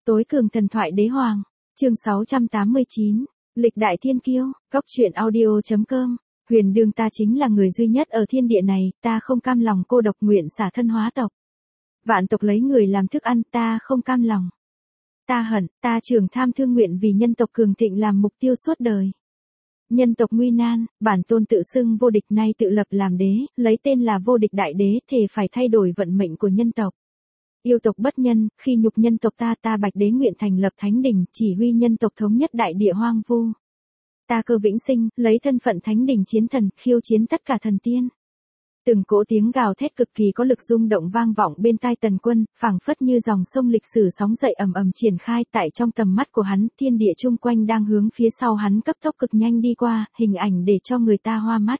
Tối cường thần thoại đế hoàng, chương 689, lịch đại thiên kiêu, góc truyện audio.com. Huyền đương ta chính là người duy nhất ở thiên địa này, ta không cam lòng cô độc nguyện xả thân hóa tộc. Vạn tộc lấy người làm thức ăn, ta không cam lòng. Ta hận, ta trường tham thương nguyện vì nhân tộc cường thịnh làm mục tiêu suốt đời. Nhân tộc nguy nan, bản tôn tự xưng vô địch nay tự lập làm đế, lấy tên là vô địch đại đế, thề phải thay đổi vận mệnh của nhân tộc. Yêu tộc bất nhân, khi nhục nhân tộc ta Bạch đế nguyện thành lập thánh đình, chỉ huy nhân tộc thống nhất đại địa hoang vu. Ta Cơ Vĩnh Sinh, lấy thân phận thánh đình chiến thần, khiêu chiến tất cả thần tiên. Từng cỗ tiếng gào thét cực kỳ có lực rung động vang vọng bên tai Tần Quân, phảng phất như dòng sông lịch sử sóng dậy ầm ầm triển khai tại trong tầm mắt của hắn, thiên địa chung quanh đang hướng phía sau hắn cấp tốc cực nhanh đi qua, hình ảnh để cho người ta hoa mắt.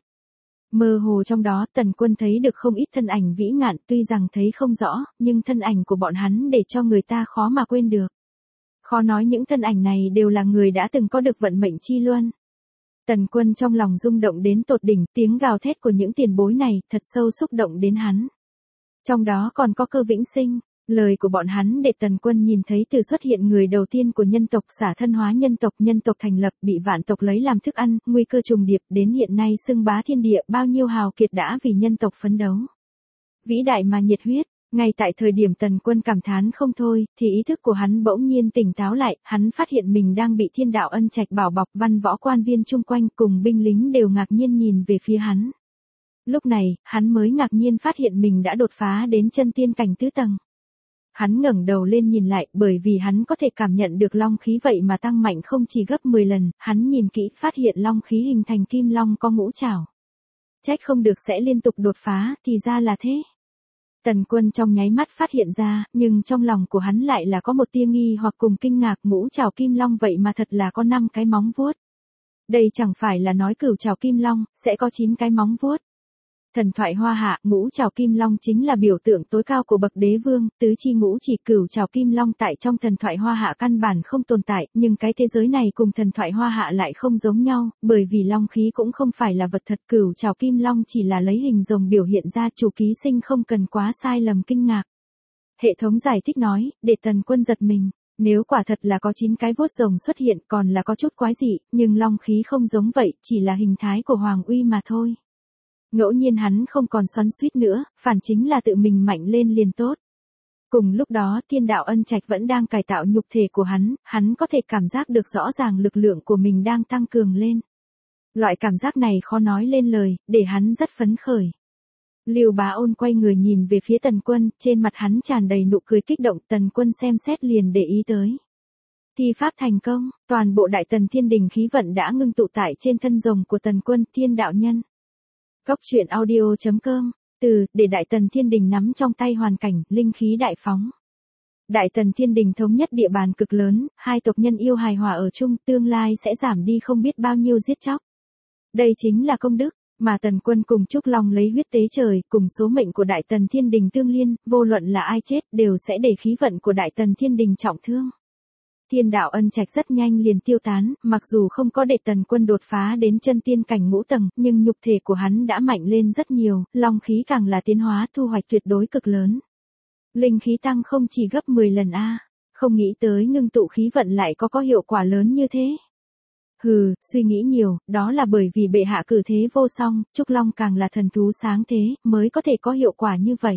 Mơ hồ trong đó Tần Quân thấy được không ít thân ảnh vĩ ngạn, tuy rằng thấy không rõ, nhưng thân ảnh của bọn hắn để cho người ta khó mà quên được. Khó nói những thân ảnh này đều là người đã từng có được vận mệnh chi luân. Tần Quân trong lòng rung động đến tột đỉnh, tiếng gào thét của những tiền bối này thật sâu xúc động đến hắn. Trong đó còn có Cơ Vĩnh Sinh, lời của bọn hắn để Tần Quân nhìn thấy từ xuất hiện người đầu tiên của nhân tộc xả thân hóa nhân tộc thành lập bị vạn tộc lấy làm thức ăn, nguy cơ trùng điệp đến hiện nay xưng bá thiên địa, bao nhiêu hào kiệt đã vì nhân tộc phấn đấu. Vĩ đại mà nhiệt huyết. Ngay tại thời điểm Tần Quân cảm thán không thôi, thì ý thức của hắn bỗng nhiên tỉnh táo lại, hắn phát hiện mình đang bị thiên đạo ân trạch bảo bọc, văn võ quan viên chung quanh cùng binh lính đều ngạc nhiên nhìn về phía hắn. Lúc này, hắn mới ngạc nhiên phát hiện mình đã đột phá đến chân tiên cảnh tứ tầng. Hắn ngẩng đầu lên nhìn lại, bởi vì hắn có thể cảm nhận được long khí vậy mà tăng mạnh không chỉ gấp 10 lần, hắn nhìn kỹ phát hiện long khí hình thành kim long có ngũ trảo. Trách không được sẽ liên tục đột phá, thì ra là thế. Tần Quân trong nháy mắt phát hiện ra, nhưng trong lòng của hắn lại là có một tia nghi hoặc cùng kinh ngạc, ngũ trảo kim long vậy mà thật là có 5 cái móng vuốt. Đây chẳng phải là nói cửu trảo kim long, sẽ có 9 cái móng vuốt. Thần thoại Hoa Hạ, ngũ trảo kim long chính là biểu tượng tối cao của bậc đế vương, tứ chi ngũ chỉ cửu trảo kim long tại trong thần thoại Hoa Hạ căn bản không tồn tại, nhưng cái thế giới này cùng thần thoại Hoa Hạ lại không giống nhau, bởi vì long khí cũng không phải là vật thật, cửu trảo kim long chỉ là lấy hình rồng biểu hiện ra, chủ ký sinh không cần quá sai lầm kinh ngạc. Hệ thống giải thích nói, để Tần Quân giật mình. Nếu quả thật là có 9 cái vuốt rồng xuất hiện còn là có chút quái dị, nhưng long khí không giống vậy, chỉ là hình thái của hoàng uy mà thôi. Ngẫu nhiên hắn không còn xoắn xuýt nữa, phản chính là tự mình mạnh lên liền tốt. Cùng lúc đó thiên đạo ân trạch vẫn đang cải tạo nhục thể của hắn có thể cảm giác được rõ ràng lực lượng của mình đang tăng cường lên. Loại cảm giác này khó nói lên lời, để hắn rất phấn khởi. Lưu Bá Ôn quay người nhìn về phía Tần Quân, trên mặt hắn tràn đầy nụ cười kích động, Tần Quân xem xét liền để ý tới. Thi pháp thành công, toàn bộ đại tần thiên đình khí vận đã ngưng tụ tại trên thân rồng của Tần Quân, thiên đạo nhân. Góc truyện audio.com, để đại tần thiên đình nắm trong tay hoàn cảnh, linh khí đại phóng. Đại tần thiên đình thống nhất địa bàn cực lớn, hai tộc nhân yêu hài hòa ở chung, tương lai sẽ giảm đi không biết bao nhiêu giết chóc. Đây chính là công đức, mà Tần Quân cùng Trúc Long lấy huyết tế trời, cùng số mệnh của đại tần thiên đình tương liên, vô luận là ai chết đều sẽ để khí vận của đại tần thiên đình trọng thương. Thiên đạo ân trạch rất nhanh liền tiêu tán, mặc dù không có để Tần Quân đột phá đến chân tiên cảnh ngũ tầng, nhưng nhục thể của hắn đã mạnh lên rất nhiều, long khí càng là tiến hóa thu hoạch tuyệt đối cực lớn. Linh khí tăng không chỉ gấp 10 lần a, không nghĩ tới ngưng tụ khí vận lại có hiệu quả lớn như thế. Hừ, suy nghĩ nhiều, đó là bởi vì bệ hạ cử thế vô song, Trúc Long càng là thần thú sáng thế, mới có thể có hiệu quả như vậy.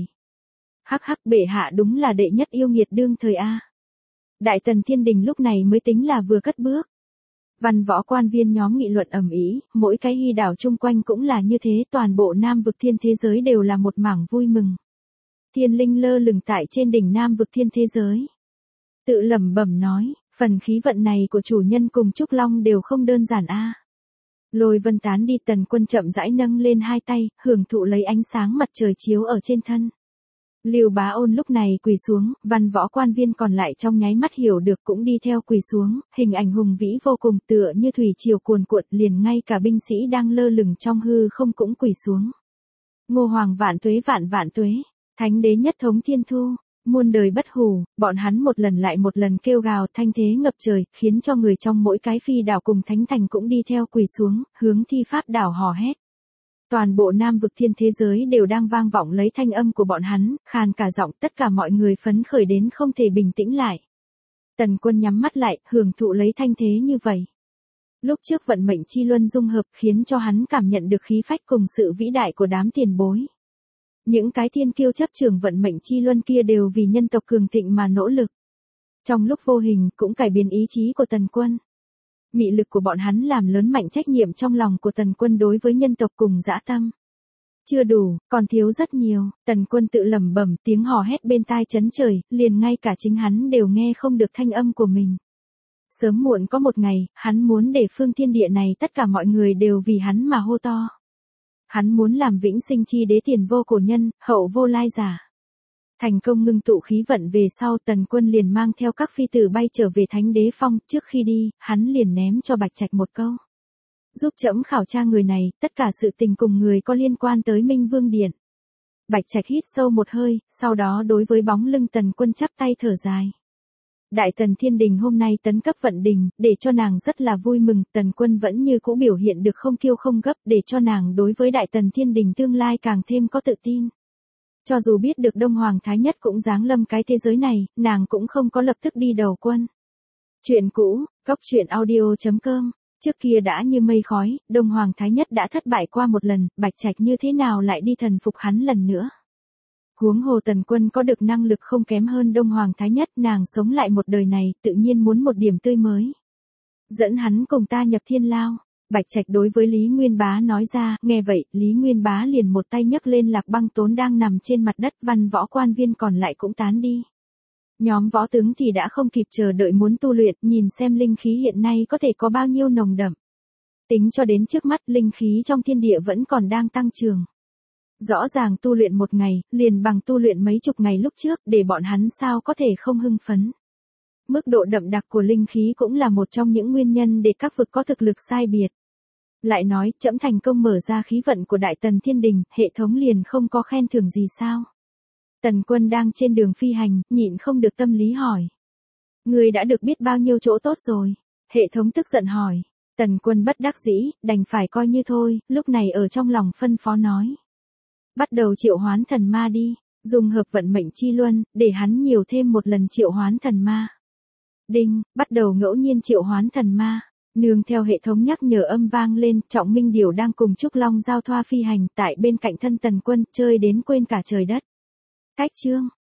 Hắc hắc, bệ hạ đúng là đệ nhất yêu nghiệt đương thời a. Đại tần thiên đình lúc này mới tính là vừa cất bước. Văn võ quan viên nhóm nghị luận ầm ĩ, mỗi cái hy đảo chung quanh cũng là như thế, toàn bộ Nam vực thiên thế giới đều là một mảng vui mừng. Thiên linh lơ lửng tại trên đỉnh Nam vực thiên thế giới. Tự lẩm bẩm nói, phần khí vận này của chủ nhân cùng Trúc Long đều không đơn giản a. Lôi vân tán đi, Tần Quân chậm rãi nâng lên hai tay, hưởng thụ lấy ánh sáng mặt trời chiếu ở trên thân. Lưu Bá Ôn lúc này quỳ xuống, văn võ quan viên còn lại trong nháy mắt hiểu được cũng đi theo quỳ xuống, hình ảnh hùng vĩ vô cùng tựa như thủy triều cuồn cuộn, liền ngay cả binh sĩ đang lơ lửng trong hư không cũng quỳ xuống. Ngô Hoàng vạn tuế, thánh đế nhất thống thiên thu, muôn đời bất hủ, bọn hắn một lần lại một lần kêu gào thanh thế ngập trời, khiến cho người trong mỗi cái phi đảo cùng thánh thành cũng đi theo quỳ xuống, hướng thi pháp đảo hò hét. Toàn bộ Nam vực thiên thế giới đều đang vang vọng lấy thanh âm của bọn hắn, khàn cả giọng, tất cả mọi người phấn khởi đến không thể bình tĩnh lại. Tần Quân nhắm mắt lại, hưởng thụ lấy thanh thế như vậy. Lúc trước vận mệnh chi luân dung hợp khiến cho hắn cảm nhận được khí phách cùng sự vĩ đại của đám tiền bối. Những cái thiên kiêu chấp trường vận mệnh chi luân kia đều vì nhân tộc cường thịnh mà nỗ lực. Trong lúc vô hình cũng cải biến ý chí của Tần Quân. Mị lực của bọn hắn làm lớn mạnh trách nhiệm trong lòng của Tần Quân đối với nhân tộc cùng dã tâm. Chưa đủ, còn thiếu rất nhiều, Tần Quân tự lẩm bẩm, tiếng hò hét bên tai chấn trời, liền ngay cả chính hắn đều nghe không được thanh âm của mình. Sớm muộn có một ngày, hắn muốn để phương thiên địa này tất cả mọi người đều vì hắn mà hô to. Hắn muốn làm vĩnh sinh chi đế, tiền vô cổ nhân, hậu vô lai giả. Thành công ngưng tụ khí vận về sau, Tần Quân liền mang theo các phi tử bay trở về Thánh Đế Phong, trước khi đi, hắn liền ném cho Bạch Trạch một câu. Giúp trẫm khảo tra người này, tất cả sự tình cùng người có liên quan tới Minh Vương Điện. Bạch Trạch hít sâu một hơi, sau đó đối với bóng lưng Tần Quân chắp tay thở dài. Đại Tần Thiên Đình hôm nay tấn cấp vận đình, để cho nàng rất là vui mừng, Tần Quân vẫn như cũ biểu hiện được không kiêu không gấp, để cho nàng đối với Đại Tần Thiên Đình tương lai càng thêm có tự tin. Cho dù biết được Đông Hoàng Thái Nhất cũng giáng lâm cái thế giới này, nàng cũng không có lập tức đi đầu quân. Chuyện cũ, coctruyện.audio.com. Trước kia đã như mây khói, Đông Hoàng Thái Nhất đã thất bại qua một lần, Bạch Trạch như thế nào lại đi thần phục hắn lần nữa. Huống hồ Tần Quân có được năng lực không kém hơn Đông Hoàng Thái Nhất, nàng sống lại một đời này, tự nhiên muốn một điểm tươi mới. Dẫn hắn cùng ta nhập thiên lao. Bạch Trạch đối với Lý Nguyên Bá nói ra, nghe vậy, Lý Nguyên Bá liền một tay nhấc lên Lạc Băng Tốn đang nằm trên mặt đất, văn võ quan viên còn lại cũng tán đi. Nhóm võ tướng thì đã không kịp chờ đợi muốn tu luyện, nhìn xem linh khí hiện nay có thể có bao nhiêu nồng đậm. Tính cho đến trước mắt, linh khí trong thiên địa vẫn còn đang tăng trưởng. Rõ ràng tu luyện một ngày, liền bằng tu luyện mấy chục ngày lúc trước, để bọn hắn sao có thể không hưng phấn. Mức độ đậm đặc của linh khí cũng là một trong những nguyên nhân để các vực có thực lực sai biệt. Lại nói, trẫm thành công mở ra khí vận của Đại Tần Thiên Đình, hệ thống liền không có khen thưởng gì sao? Tần Quân đang trên đường phi hành, nhịn không được tâm lý hỏi. Người đã được biết bao nhiêu chỗ tốt rồi? Hệ thống tức giận hỏi. Tần Quân bất đắc dĩ, đành phải coi như thôi, lúc này ở trong lòng phân phó nói. Bắt đầu triệu hoán thần ma đi, dùng hợp vận mệnh chi luân, để hắn nhiều thêm một lần triệu hoán thần ma. Đinh, bắt đầu ngẫu nhiên triệu hoán thần ma. Nương theo hệ thống nhắc nhở âm vang lên, Trọng Minh Điểu đang cùng Trúc Long giao thoa phi hành tại bên cạnh thân Tần Quân, chơi đến quên cả trời đất. Cách chương